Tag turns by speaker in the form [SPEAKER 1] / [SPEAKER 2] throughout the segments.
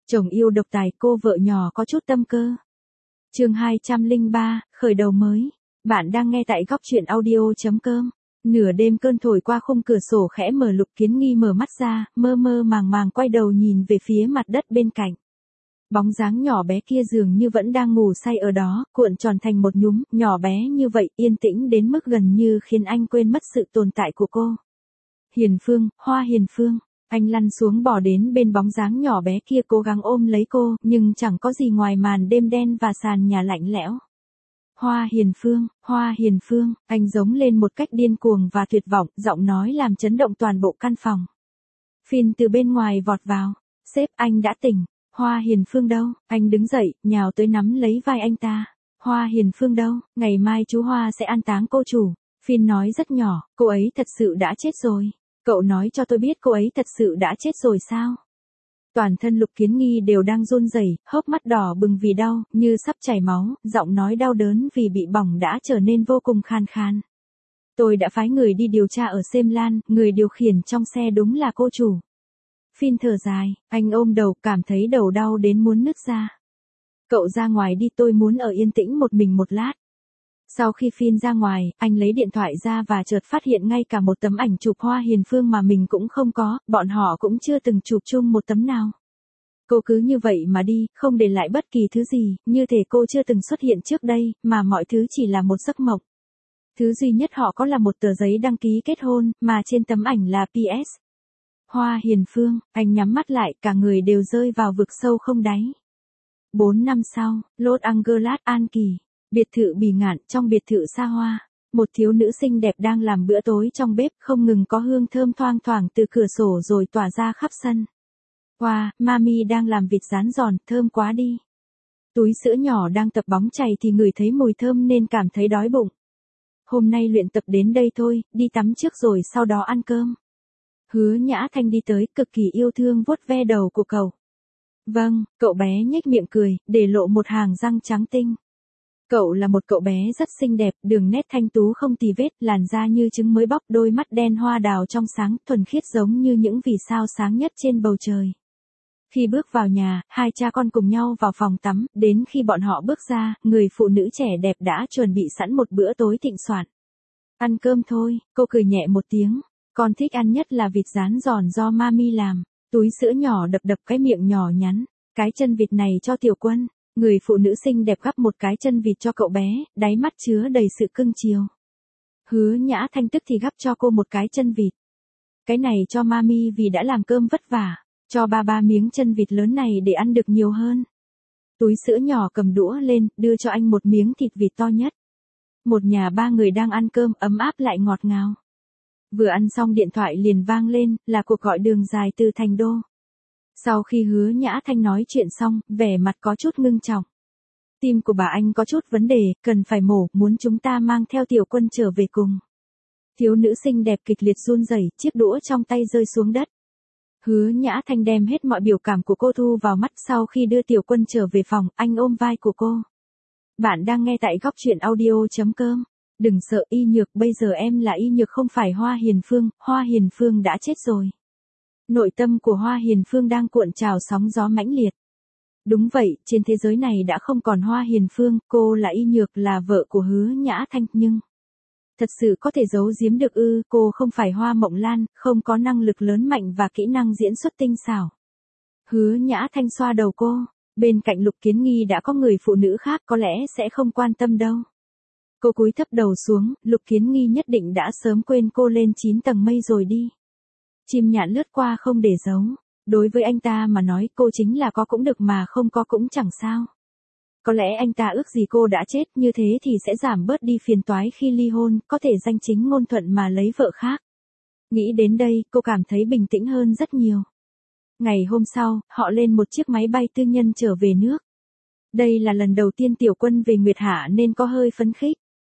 [SPEAKER 1] Chồng yêu độc tài, cô vợ nhỏ có chút tâm cơ. Chương 203, khởi đầu mới. Bạn đang nghe tại góc truyện audio.com. Nửa đêm cơn thổi qua khung cửa sổ khẽ mở, Lục Kiến Nghi mở mắt ra, mơ mơ màng màng quay đầu nhìn về phía mặt đất bên cạnh. Bóng dáng nhỏ bé kia dường như vẫn đang ngủ say ở đó, cuộn tròn thành một nhúm, nhỏ bé như vậy, yên tĩnh đến mức gần như khiến anh quên mất sự tồn tại của cô. Hiền Phương, Hoa Hiền Phương. Anh lăn xuống bỏ đến bên bóng dáng nhỏ bé kia cố gắng ôm lấy cô, nhưng chẳng có gì ngoài màn đêm đen và sàn nhà lạnh lẽo. Hoa Hiền Phương, anh giống lên một cách điên cuồng và tuyệt vọng, giọng nói làm chấn động toàn bộ căn phòng. Phin từ bên ngoài vọt vào. Sếp, anh đã tỉnh. Hoa Hiền Phương đâu? Anh đứng dậy, nhào tới nắm lấy vai anh ta. Hoa Hiền Phương đâu? Ngày mai chú Hoa sẽ an táng cô chủ. Phin nói rất nhỏ, cô ấy thật sự đã chết rồi. Cậu nói cho tôi biết cô ấy thật sự đã chết rồi sao? Toàn thân Lục Kiến Nghi đều đang run rẩy, hốc mắt đỏ bừng vì đau, như sắp chảy máu, giọng nói đau đớn vì bị bỏng đã trở nên vô cùng khan khan. Tôi đã phái người đi điều tra ở Sêm Lan, người điều khiển trong xe đúng là cô chủ. Phin thở dài, anh ôm đầu, cảm thấy đầu đau đến muốn nứt ra. Cậu ra ngoài đi, tôi muốn ở yên tĩnh một mình một lát. Sau khi Phin ra ngoài, anh lấy điện thoại ra và chợt phát hiện ngay cả một tấm ảnh chụp Hoa Hiền Phương mà mình cũng không có, bọn họ cũng chưa từng chụp chung một tấm nào. Cô cứ như vậy mà đi, không để lại bất kỳ thứ gì, như thể cô chưa từng xuất hiện trước đây, mà mọi thứ chỉ là một giấc mộng. Thứ duy nhất họ có là một tờ giấy đăng ký kết hôn, mà trên tấm ảnh là PS. Hoa Hiền Phương, anh nhắm mắt lại, cả người đều rơi vào vực sâu không đáy. 4 năm sau, Los Angeles, An Kỳ. Biệt thự Bỉ Ngạn, trong biệt thự xa hoa, một thiếu nữ xinh đẹp đang làm bữa tối trong bếp, không ngừng có hương thơm thoang thoảng từ cửa sổ rồi tỏa ra khắp sân. Wow, Mami đang làm vịt rán giòn, thơm quá đi. Túi sữa nhỏ đang tập bóng chày thì ngửi thấy mùi thơm nên cảm thấy đói bụng. Hôm nay luyện tập đến đây thôi, đi tắm trước rồi sau đó ăn cơm. Hứa Nhã Thanh đi tới, cực kỳ yêu thương vuốt ve đầu của cậu. Vâng, cậu bé nhếch miệng cười, để lộ một hàng răng trắng tinh. Cậu là một cậu bé rất xinh đẹp, đường nét thanh tú không tì vết, làn da như trứng mới bóc, đôi mắt đen hoa đào trong sáng, thuần khiết giống như những vì sao sáng nhất trên bầu trời. Khi bước vào nhà, hai cha con cùng nhau vào phòng tắm, đến khi bọn họ bước ra, người phụ nữ trẻ đẹp đã chuẩn bị sẵn một bữa tối thịnh soạn. Ăn cơm thôi, cô cười nhẹ một tiếng. Con thích ăn nhất là vịt rán giòn do Mami làm. Túi sữa nhỏ đập đập cái miệng nhỏ nhắn. Cái chân vịt này cho Tiểu Quân. Người phụ nữ xinh đẹp gắp một cái chân vịt cho cậu bé, đáy mắt chứa đầy sự cưng chiều. Hứa Nhã Thanh tức thì gắp cho cô một cái chân vịt. Cái này cho Mami vì đã làm cơm vất vả, cho ba miếng chân vịt lớn này để ăn được nhiều hơn. Túi sữa nhỏ cầm đũa lên, đưa cho anh một miếng thịt vịt to nhất. Một nhà ba người đang ăn cơm ấm áp lại ngọt ngào. Vừa ăn xong điện thoại liền vang lên, là cuộc gọi đường dài từ Thành Đô. Sau khi Hứa Nhã Thanh nói chuyện xong, vẻ mặt có chút ngưng trọng. Tim của bà anh có chút vấn đề, cần phải mổ, muốn chúng ta mang theo Tiểu Quân trở về cùng. Thiếu nữ xinh đẹp kịch liệt run rẩy, chiếc đũa trong tay rơi xuống đất. Hứa Nhã Thanh đem hết mọi biểu cảm của cô thu vào mắt. Sau khi đưa Tiểu Quân trở về phòng, anh ôm vai của cô. Bạn đang nghe tại góc truyện audio.com. Đừng sợ Y Nhược, bây giờ em là Y Nhược không phải Hoa Hiền Phương đã chết rồi. Nội tâm của Hoa Hiền Phương đang cuộn trào sóng gió mãnh liệt. Đúng vậy, trên thế giới này đã không còn Hoa Hiền Phương, cô là Y Nhược, là vợ của Hứa Nhã Thanh, nhưng thật sự có thể giấu giếm được ư? Cô không phải Hoa Mộng Lan, không có năng lực lớn mạnh và kỹ năng diễn xuất tinh xảo. Hứa Nhã Thanh xoa đầu cô, bên cạnh Lục Kiến Nghi đã có người phụ nữ khác, có lẽ sẽ không quan tâm đâu. Cô cúi thấp đầu xuống, Lục Kiến Nghi nhất định đã sớm quên cô lên 9 tầng mây rồi đi. Chim nhạn lướt qua không để dấu. Đối với anh ta mà nói, cô chính là có cũng được mà không có cũng chẳng sao. Có lẽ anh ta ước gì cô đã chết, như thế thì sẽ giảm bớt đi phiền toái khi ly hôn, có thể danh chính ngôn thuận mà lấy vợ khác. Nghĩ đến đây, cô cảm thấy bình tĩnh hơn rất nhiều. Ngày hôm sau, họ lên một chiếc máy bay tư nhân trở về nước. Đây là lần đầu tiên Tiểu Quân về Nguyệt Hạ nên có hơi phấn khích.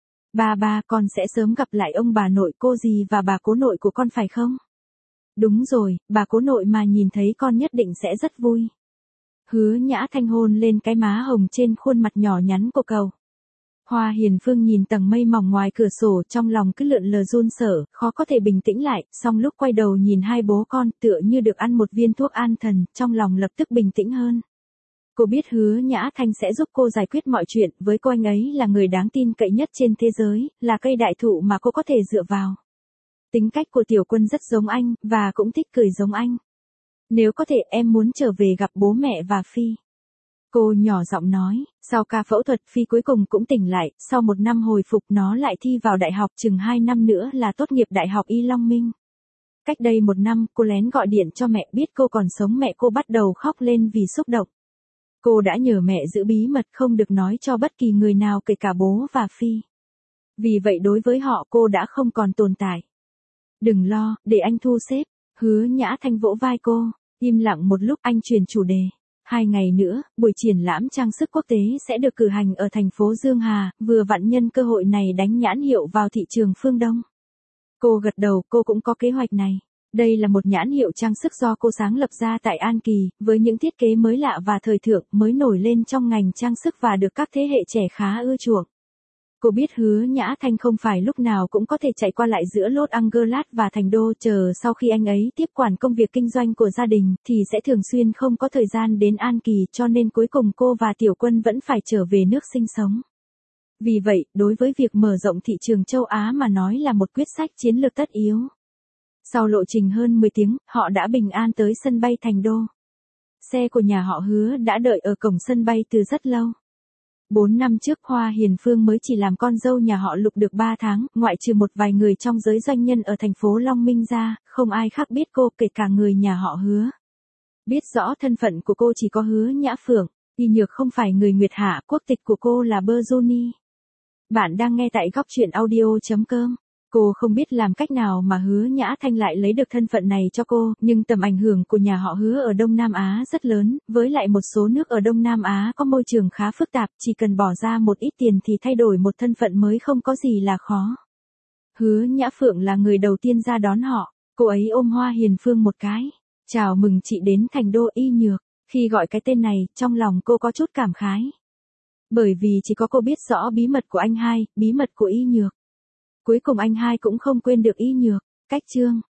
[SPEAKER 1] Ba, con sẽ sớm gặp lại ông bà nội, cô dì và bà cố nội của con phải không? Đúng rồi, bà cố nội mà nhìn thấy con nhất định sẽ rất vui. Hứa Nhã Thanh hôn lên cái má hồng trên khuôn mặt nhỏ nhắn của cậu. Hoa Hiền Phương nhìn tầng mây mỏng ngoài cửa sổ, trong lòng cứ lượn lờ run sợ, khó có thể bình tĩnh lại, song lúc quay đầu nhìn hai bố con tựa như được ăn một viên thuốc an thần, trong lòng lập tức bình tĩnh hơn. Cô biết Hứa Nhã Thanh sẽ giúp cô giải quyết mọi chuyện, với cô anh ấy là người đáng tin cậy nhất trên thế giới, là cây đại thụ mà cô có thể dựa vào. Tính cách của Tiểu Quân rất giống anh, và cũng thích cười giống anh. Nếu có thể em muốn trở về gặp bố mẹ và Phi. Cô nhỏ giọng nói, sau ca phẫu thuật Phi cuối cùng cũng tỉnh lại, sau 1 năm hồi phục nó lại thi vào đại học, chừng 2 năm nữa là tốt nghiệp Đại học Y Long Minh. Cách đây 1 năm, cô lén gọi điện cho mẹ, biết cô còn sống mẹ cô bắt đầu khóc lên vì xúc động. Cô đã nhờ mẹ giữ bí mật không được nói cho bất kỳ người nào kể cả bố và Phi. Vì vậy đối với họ cô đã không còn tồn tại. Đừng lo, để anh thu xếp. Hứa Nhã Thanh vỗ vai cô, im lặng một lúc anh chuyển chủ đề. 2 ngày nữa, buổi triển lãm trang sức quốc tế sẽ được cử hành ở thành phố Dương Hà, vừa vặn nhân cơ hội này đánh nhãn hiệu vào thị trường phương Đông. Cô gật đầu, cô cũng có kế hoạch này. Đây là một nhãn hiệu trang sức do cô sáng lập ra tại An Kỳ, với những thiết kế mới lạ và thời thượng, mới nổi lên trong ngành trang sức và được các thế hệ trẻ khá ưa chuộng. Cô biết Hứa Nhã Thanh không phải lúc nào cũng có thể chạy qua lại giữa Los Angeles và Thành Đô, chờ sau khi anh ấy tiếp quản công việc kinh doanh của gia đình, thì sẽ thường xuyên không có thời gian đến An Kỳ, cho nên cuối cùng cô và Tiểu Quân vẫn phải trở về nước sinh sống. Vì vậy, đối với việc mở rộng thị trường châu Á mà nói là một quyết sách chiến lược tất yếu. Sau lộ trình hơn 10 tiếng, họ đã bình an tới sân bay Thành Đô. Xe của nhà họ Hứa đã đợi ở cổng sân bay từ rất lâu. 4 năm trước Hoa Hiền Phương mới chỉ làm con dâu nhà họ Lục được 3 tháng, ngoại trừ một vài người trong giới doanh nhân ở thành phố Long Minh ra, không ai khác biết cô kể cả người nhà họ Hứa. Biết rõ thân phận của cô chỉ có Hứa Nhã Phượng, Y Nhược không phải người Nguyệt Hạ, quốc tịch của cô là Berjuni. Bạn đang nghe tại góc truyện audio.com. Cô không biết làm cách nào mà Hứa Nhã Thanh lại lấy được thân phận này cho cô, nhưng tầm ảnh hưởng của nhà họ Hứa ở Đông Nam Á rất lớn, với lại một số nước ở Đông Nam Á có môi trường khá phức tạp, chỉ cần bỏ ra một ít tiền thì thay đổi một thân phận mới không có gì là khó. Hứa Nhã Phượng là người đầu tiên ra đón họ, cô ấy ôm Hoa Hiền Phương một cái. Chào mừng chị đến Thành Đô Y Nhược. Khi gọi cái tên này, trong lòng cô có chút cảm khái. Bởi vì chỉ có cô biết rõ bí mật của anh hai, bí mật của Y Nhược. Cuối cùng anh hai cũng không quên được Y Nhược. Cách chương